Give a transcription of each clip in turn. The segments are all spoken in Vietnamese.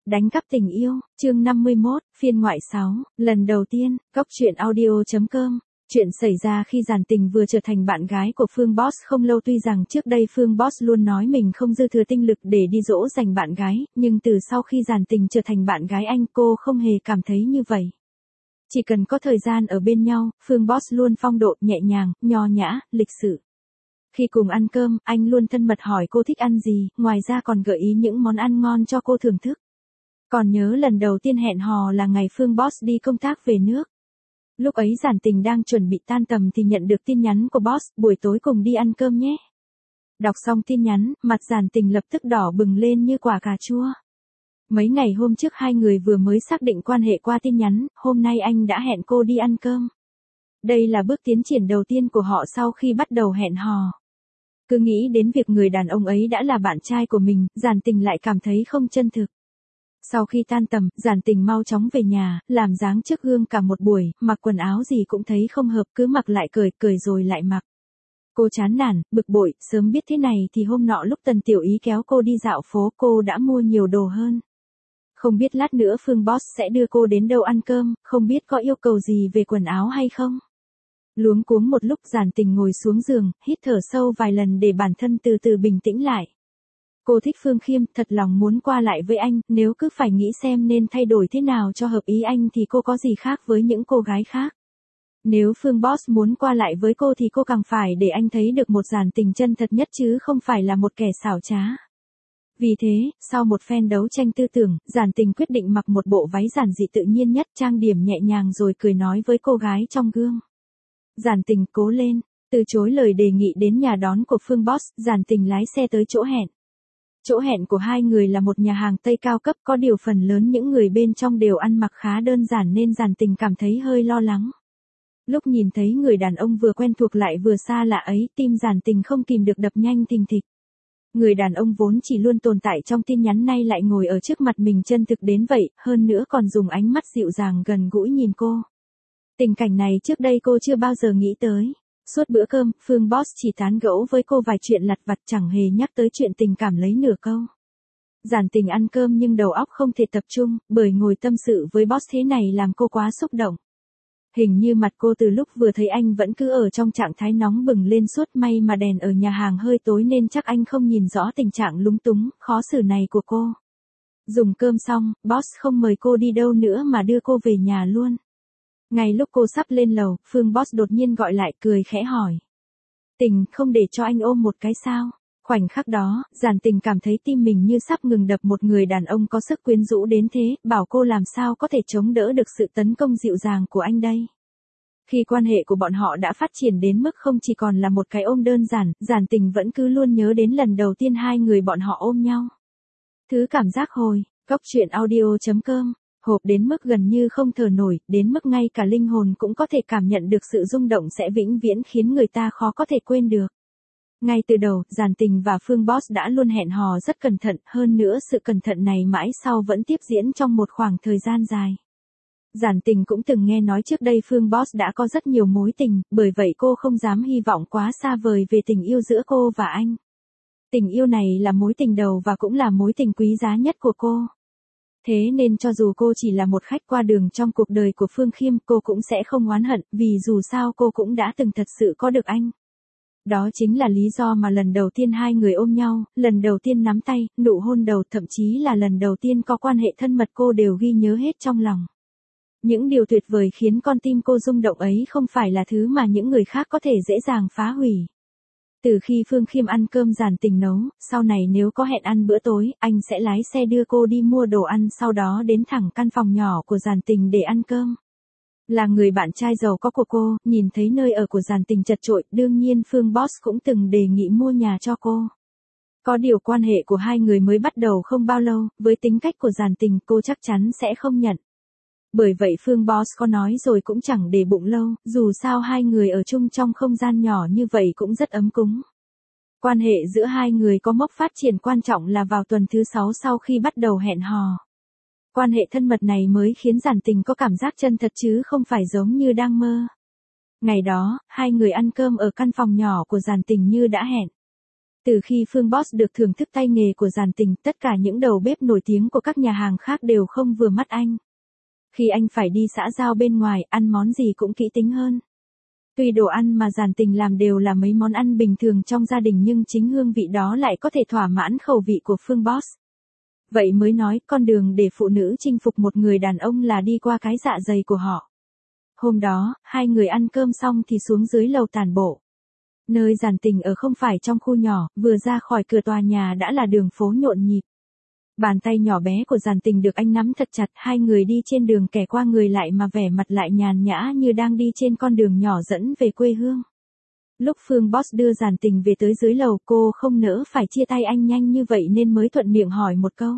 Đánh cắp tình yêu, chương 51, phiên ngoại 6, lần đầu tiên, Cóc truyện audio.com. Chuyện xảy ra khi Giản Tình vừa trở thành bạn gái của Phương Boss không lâu. Tuy rằng trước đây Phương Boss luôn nói mình không dư thừa tinh lực để đi dỗ dành bạn gái, nhưng từ sau khi Giản Tình trở thành bạn gái anh, cô không hề cảm thấy như vậy. Chỉ cần có thời gian ở bên nhau, Phương Boss luôn phong độ, nhẹ nhàng, nho nhã, lịch sự. Khi cùng ăn cơm, anh luôn thân mật hỏi cô thích ăn gì, ngoài ra còn gợi ý những món ăn ngon cho cô thưởng thức. Còn nhớ lần đầu tiên hẹn hò là ngày Phương Boss đi công tác về nước. Lúc ấy Giản Tình đang chuẩn bị tan tầm thì nhận được tin nhắn của Boss, buổi tối cùng đi ăn cơm nhé. Đọc xong tin nhắn, mặt Giản Tình lập tức đỏ bừng lên như quả cà chua. Mấy ngày hôm trước hai người vừa mới xác định quan hệ qua tin nhắn, hôm nay anh đã hẹn cô đi ăn cơm. Đây là bước tiến triển đầu tiên của họ sau khi bắt đầu hẹn hò. Cứ nghĩ đến việc người đàn ông ấy đã là bạn trai của mình, Giản Tình lại cảm thấy không chân thực. Sau khi tan tầm, Giản Tình mau chóng về nhà, làm dáng trước gương cả một buổi, mặc quần áo gì cũng thấy không hợp, cứ mặc lại cười rồi lại mặc. Cô chán nản, bực bội, sớm biết thế này thì hôm nọ lúc Tần Tiểu Ý kéo cô đi dạo phố cô đã mua nhiều đồ hơn. Không biết lát nữa Phương Boss sẽ đưa cô đến đâu ăn cơm, không biết có yêu cầu gì về quần áo hay không. Luống cuống một lúc Giản Tình ngồi xuống giường, hít thở sâu vài lần để bản thân từ từ bình tĩnh lại. Cô thích Phương Khiêm, thật lòng muốn qua lại với anh, nếu cứ phải nghĩ xem nên thay đổi thế nào cho hợp ý anh thì cô có gì khác với những cô gái khác. Nếu Phương Boss muốn qua lại với cô thì cô càng phải để anh thấy được một Giản Tình chân thật nhất chứ không phải là một kẻ xảo trá. Vì thế, sau một phen đấu tranh tư tưởng, Giản Tình quyết định mặc một bộ váy giản dị tự nhiên nhất, trang điểm nhẹ nhàng rồi cười nói với cô gái trong gương. Giản Tình, cố lên. Từ chối lời đề nghị đến nhà đón của Phương Boss, Giản Tình lái xe tới chỗ hẹn. Chỗ hẹn của hai người là một nhà hàng Tây cao cấp, có điều phần lớn những người bên trong đều ăn mặc khá đơn giản nên Giản Tình cảm thấy hơi lo lắng. Lúc nhìn thấy người đàn ông vừa quen thuộc lại vừa xa lạ ấy, tim Giản Tình không kìm được đập nhanh thình thịch. Người đàn ông vốn chỉ luôn tồn tại trong tin nhắn nay lại ngồi ở trước mặt mình chân thực đến vậy, hơn nữa còn dùng ánh mắt dịu dàng gần gũi nhìn cô. Tình cảnh này trước đây cô chưa bao giờ nghĩ tới. Suốt bữa cơm, Phương Boss chỉ tán gẫu với cô vài chuyện lặt vặt, chẳng hề nhắc tới chuyện tình cảm lấy nửa câu. Giản Tình ăn cơm nhưng đầu óc không thể tập trung, bởi ngồi tâm sự với Boss thế này làm cô quá xúc động. Hình như mặt cô từ lúc vừa thấy anh vẫn cứ ở trong trạng thái nóng bừng lên suốt, may mà đèn ở nhà hàng hơi tối nên chắc anh không nhìn rõ tình trạng lúng túng, khó xử này của cô. Dùng cơm xong, Boss không mời cô đi đâu nữa mà đưa cô về nhà luôn. Ngay lúc cô sắp lên lầu, Phương Boss đột nhiên gọi lại, cười khẽ hỏi. Tình, không để cho anh ôm một cái sao? Khoảnh khắc đó, Giản Tình cảm thấy tim mình như sắp ngừng đập. Một người đàn ông có sức quyến rũ đến thế, bảo cô làm sao có thể chống đỡ được sự tấn công dịu dàng của anh đây. Khi quan hệ của bọn họ đã phát triển đến mức không chỉ còn là một cái ôm đơn giản, Giản Tình vẫn cứ luôn nhớ đến lần đầu tiên hai người bọn họ ôm nhau. Thứ cảm giác hồi, Cóc truyện audio.com. Hộp đến mức gần như không thở nổi, đến mức ngay cả linh hồn cũng có thể cảm nhận được sự rung động sẽ vĩnh viễn khiến người ta khó có thể quên được. Ngay từ đầu, Giản Tình và Phương Boss đã luôn hẹn hò rất cẩn thận, hơn nữa sự cẩn thận này mãi sau vẫn tiếp diễn trong một khoảng thời gian dài. Giản Tình cũng từng nghe nói trước đây Phương Boss đã có rất nhiều mối tình, bởi vậy cô không dám hy vọng quá xa vời về tình yêu giữa cô và anh. Tình yêu này là mối tình đầu và cũng là mối tình quý giá nhất của cô. Thế nên cho dù cô chỉ là một khách qua đường trong cuộc đời của Phương Khiêm, cô cũng sẽ không oán hận, vì dù sao cô cũng đã từng thật sự có được anh. Đó chính là lý do mà lần đầu tiên hai người ôm nhau, lần đầu tiên nắm tay, nụ hôn đầu, thậm chí là lần đầu tiên có quan hệ thân mật cô đều ghi nhớ hết trong lòng. Những điều tuyệt vời khiến con tim cô rung động ấy không phải là thứ mà những người khác có thể dễ dàng phá hủy. Từ khi Phương Khiêm ăn cơm Giản Tình nấu, sau này nếu có hẹn ăn bữa tối, anh sẽ lái xe đưa cô đi mua đồ ăn, sau đó đến thẳng căn phòng nhỏ của Giản Tình để ăn cơm. Là người bạn trai giàu có của cô, nhìn thấy nơi ở của Giản Tình chật chội, đương nhiên Phương Boss cũng từng đề nghị mua nhà cho cô. Có điều quan hệ của hai người mới bắt đầu không bao lâu, với tính cách của Giản Tình cô chắc chắn sẽ không nhận. Bởi vậy Phương Boss có nói rồi cũng chẳng để bụng lâu, dù sao hai người ở chung trong không gian nhỏ như vậy cũng rất ấm cúng. Quan hệ giữa hai người có mốc phát triển quan trọng là vào tuần thứ 6 sau khi bắt đầu hẹn hò. Quan hệ thân mật này mới khiến Giản Tình có cảm giác chân thật chứ không phải giống như đang mơ. Ngày đó, hai người ăn cơm ở căn phòng nhỏ của Giản Tình như đã hẹn. Từ khi Phương Boss được thưởng thức tay nghề của Giản Tình, tất cả những đầu bếp nổi tiếng của các nhà hàng khác đều không vừa mắt anh. Khi anh phải đi xã giao bên ngoài, ăn món gì cũng kỹ tính hơn. Tuy đồ ăn mà Giản Tình làm đều là mấy món ăn bình thường trong gia đình nhưng chính hương vị đó lại có thể thỏa mãn khẩu vị của Phương Boss. Vậy mới nói, con đường để phụ nữ chinh phục một người đàn ông là đi qua cái dạ dày của họ. Hôm đó, hai người ăn cơm xong thì xuống dưới lầu tản bộ. Nơi Giản Tình ở không phải trong khu nhỏ, vừa ra khỏi cửa tòa nhà đã là đường phố nhộn nhịp. Bàn tay nhỏ bé của Giản Tình được anh nắm thật chặt, hai người đi trên đường kẻ qua người lại mà vẻ mặt lại nhàn nhã như đang đi trên con đường nhỏ dẫn về quê hương. Lúc Phương Boss đưa Giản Tình về tới dưới lầu, cô không nỡ phải chia tay anh nhanh như vậy nên mới thuận miệng hỏi một câu.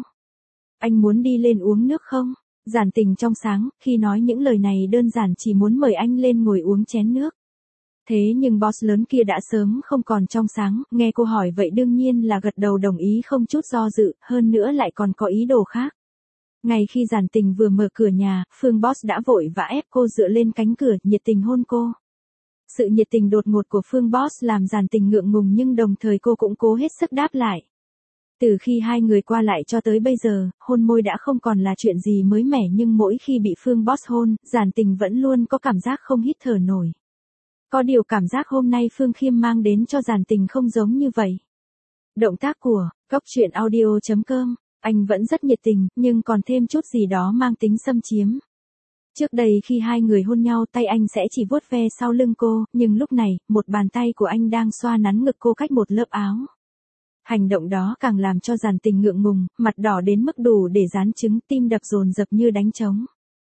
Anh muốn đi lên uống nước không? Giản Tình trong sáng, khi nói những lời này đơn giản chỉ muốn mời anh lên ngồi uống chén nước. Thế nhưng boss lớn kia đã sớm không còn trong sáng, nghe cô hỏi vậy đương nhiên là gật đầu đồng ý không chút do dự, hơn nữa lại còn có ý đồ khác. Ngay khi Giản Tình vừa mở cửa nhà, Phương Boss đã vội vã ép cô dựa lên cánh cửa, nhiệt tình hôn cô. Sự nhiệt tình đột ngột của Phương Boss làm Giản Tình ngượng ngùng nhưng đồng thời cô cũng cố hết sức đáp lại. Từ khi hai người qua lại cho tới bây giờ, hôn môi đã không còn là chuyện gì mới mẻ nhưng mỗi khi bị Phương Boss hôn, Giản Tình vẫn luôn có cảm giác không hít thở nổi. Có điều cảm giác hôm nay Phương Khiêm mang đến cho Giản Tình không giống như vậy. Động tác của Cóc Truyện Audio.com, anh vẫn rất nhiệt tình, nhưng còn thêm chút gì đó mang tính xâm chiếm. Trước đây khi hai người hôn nhau tay anh sẽ chỉ vuốt ve sau lưng cô, nhưng lúc này, một bàn tay của anh đang xoa nắn ngực cô cách một lớp áo. Hành động đó càng làm cho Giản Tình ngượng ngùng, mặt đỏ đến mức đủ để rán trứng, tim đập dồn dập như đánh trống.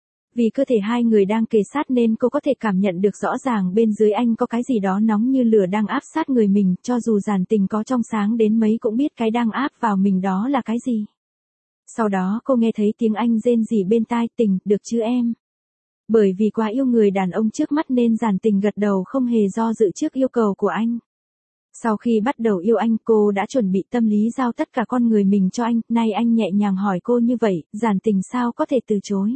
Vì cơ thể hai người đang kề sát nên cô có thể cảm nhận được rõ ràng bên dưới anh có cái gì đó nóng như lửa đang áp sát người mình, cho dù Giản Tình có trong sáng đến mấy cũng biết cái đang áp vào mình đó là cái gì. Sau đó cô nghe thấy tiếng anh rên rỉ bên tai, Tình, được chứ em. Bởi vì quá yêu người đàn ông trước mắt nên Giản Tình gật đầu không hề do dự trước yêu cầu của anh. Sau khi bắt đầu yêu anh, cô đã chuẩn bị tâm lý giao tất cả con người mình cho anh, nay anh nhẹ nhàng hỏi cô như vậy, Giản Tình sao có thể từ chối.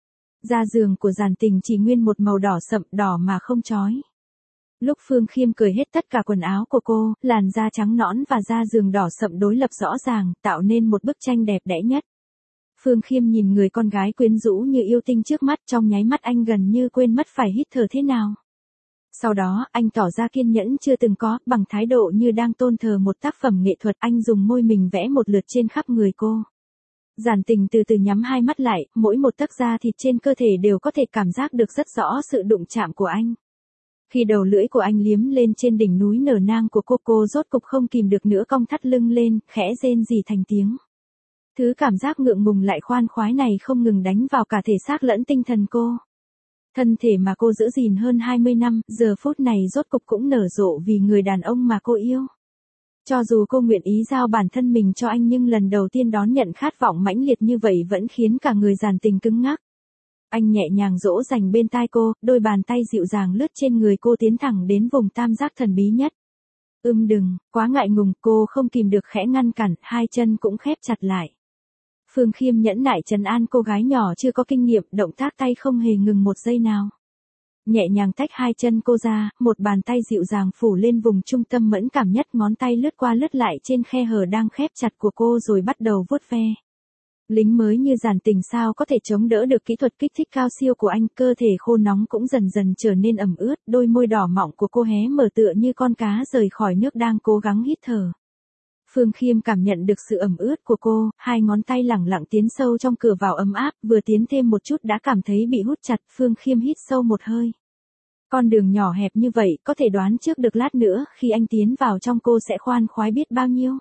Da giường của Giản Tình chỉ nguyên một màu đỏ sậm, đỏ mà không chói. Lúc Phương Khiêm cởi hết tất cả quần áo của cô, làn da trắng nõn và da giường đỏ sậm đối lập rõ ràng, tạo nên một bức tranh đẹp đẽ nhất. Phương Khiêm nhìn người con gái quyến rũ như yêu tinh trước mắt, trong nháy mắt anh gần như quên mất phải hít thở thế nào. Sau đó, anh tỏ ra kiên nhẫn chưa từng có, bằng thái độ như đang tôn thờ một tác phẩm nghệ thuật, anh dùng môi mình vẽ một lượt trên khắp người cô. Giản Tình từ từ nhắm hai mắt lại, mỗi một tấc da thịt trên cơ thể đều có thể cảm giác được rất rõ sự đụng chạm của anh. Khi đầu lưỡi của anh liếm lên trên đỉnh núi nở nang của cô rốt cục không kìm được nữa cong thắt lưng lên, khẽ rên rỉ thành tiếng. Thứ cảm giác ngượng ngùng lại khoan khoái này không ngừng đánh vào cả thể xác lẫn tinh thần cô. Thân thể mà cô giữ gìn hơn 20 năm, giờ phút này rốt cục cũng nở rộ vì người đàn ông mà cô yêu. Cho dù cô nguyện ý giao bản thân mình cho anh nhưng lần đầu tiên đón nhận khát vọng mãnh liệt như vậy vẫn khiến cả người Giản Tình cứng ngắc. Anh nhẹ nhàng dỗ dành bên tai cô, đôi bàn tay dịu dàng lướt trên người cô tiến thẳng đến vùng tam giác thần bí nhất. Đừng, quá ngại ngùng, cô không kìm được khẽ ngăn cản, hai chân cũng khép chặt lại. Phương Khiêm nhẫn nại trấn an cô gái nhỏ chưa có kinh nghiệm, động tác tay không hề ngừng một giây nào. Nhẹ nhàng tách hai chân cô ra, một bàn tay dịu dàng phủ lên vùng trung tâm mẫn cảm nhất, ngón tay lướt qua lướt lại trên khe hở đang khép chặt của cô rồi bắt đầu vuốt ve. Lính mới như Giản Tình sao có thể chống đỡ được kỹ thuật kích thích cao siêu của anh, cơ thể khô nóng cũng dần dần trở nên ẩm ướt, đôi môi đỏ mọng của cô hé mở tựa như con cá rời khỏi nước đang cố gắng hít thở. Phương Khiêm cảm nhận được sự ẩm ướt của cô, hai ngón tay lẳng lặng tiến sâu trong cửa vào ấm áp, vừa tiến thêm một chút đã cảm thấy bị hút chặt, Phương Khiêm hít sâu một hơi. Con đường nhỏ hẹp như vậy, có thể đoán trước được lát nữa, khi anh tiến vào trong cô sẽ khoan khoái biết bao nhiêu.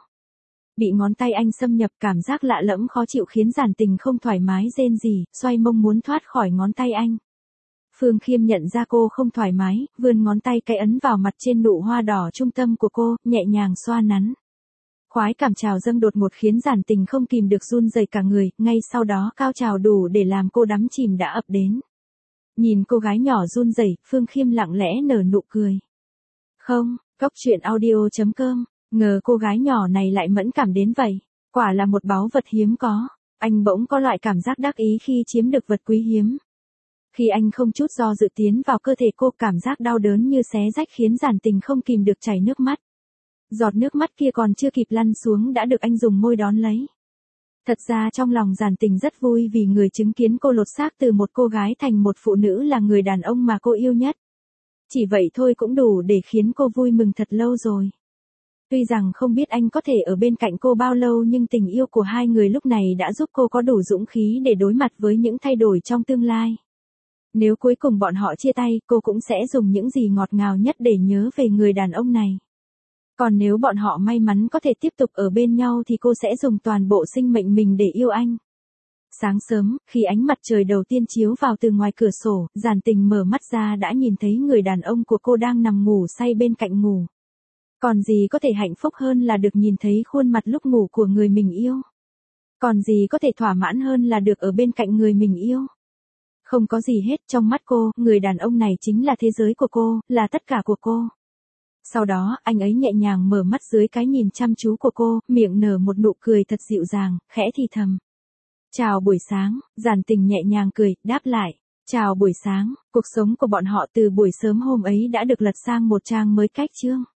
Bị ngón tay anh xâm nhập, cảm giác lạ lẫm khó chịu khiến Giản Tình không thoải mái rên rỉ, xoay mông muốn thoát khỏi ngón tay anh. Phương Khiêm nhận ra cô không thoải mái, vươn ngón tay cái ấn vào mặt trên nụ hoa đỏ trung tâm của cô, nhẹ nhàng xoa nắn. Khoái cảm trào dâng đột ngột khiến Giản Tình không kìm được run rẩy cả người, ngay sau đó cao trào đủ để làm cô đắm chìm đã ập đến. Nhìn cô gái nhỏ run rẩy, Phương Khiêm lặng lẽ nở nụ cười. Không, Cóc Truyện Audio.com, ngờ cô gái nhỏ này lại mẫn cảm đến vậy, quả là một báu vật hiếm có. Anh bỗng có loại cảm giác đắc ý khi chiếm được vật quý hiếm. Khi anh không chút do dự tiến vào cơ thể cô, cảm giác đau đớn như xé rách khiến Giản Tình không kìm được chảy nước mắt. Giọt nước mắt kia còn chưa kịp lăn xuống đã được anh dùng môi đón lấy. Thật ra trong lòng Giản Tình rất vui vì người chứng kiến cô lột xác từ một cô gái thành một phụ nữ là người đàn ông mà cô yêu nhất. Chỉ vậy thôi cũng đủ để khiến cô vui mừng thật lâu rồi. Tuy rằng không biết anh có thể ở bên cạnh cô bao lâu nhưng tình yêu của hai người lúc này đã giúp cô có đủ dũng khí để đối mặt với những thay đổi trong tương lai. Nếu cuối cùng bọn họ chia tay, cô cũng sẽ dùng những gì ngọt ngào nhất để nhớ về người đàn ông này. Còn nếu bọn họ may mắn có thể tiếp tục ở bên nhau thì cô sẽ dùng toàn bộ sinh mệnh mình để yêu anh. Sáng sớm, khi ánh mặt trời đầu tiên chiếu vào từ ngoài cửa sổ, Giản Tình mở mắt ra đã nhìn thấy người đàn ông của cô đang nằm ngủ say bên cạnh ngủ. Còn gì có thể hạnh phúc hơn là được nhìn thấy khuôn mặt lúc ngủ của người mình yêu. Còn gì có thể thỏa mãn hơn là được ở bên cạnh người mình yêu. Không có gì hết, trong mắt cô, người đàn ông này chính là thế giới của cô, là tất cả của cô. Sau đó, anh ấy nhẹ nhàng mở mắt dưới cái nhìn chăm chú của cô, miệng nở một nụ cười thật dịu dàng, khẽ thì thầm. Chào buổi sáng, Giản Tình nhẹ nhàng cười, đáp lại. Chào buổi sáng, cuộc sống của bọn họ từ buổi sớm hôm ấy đã được lật sang một trang mới cách chương.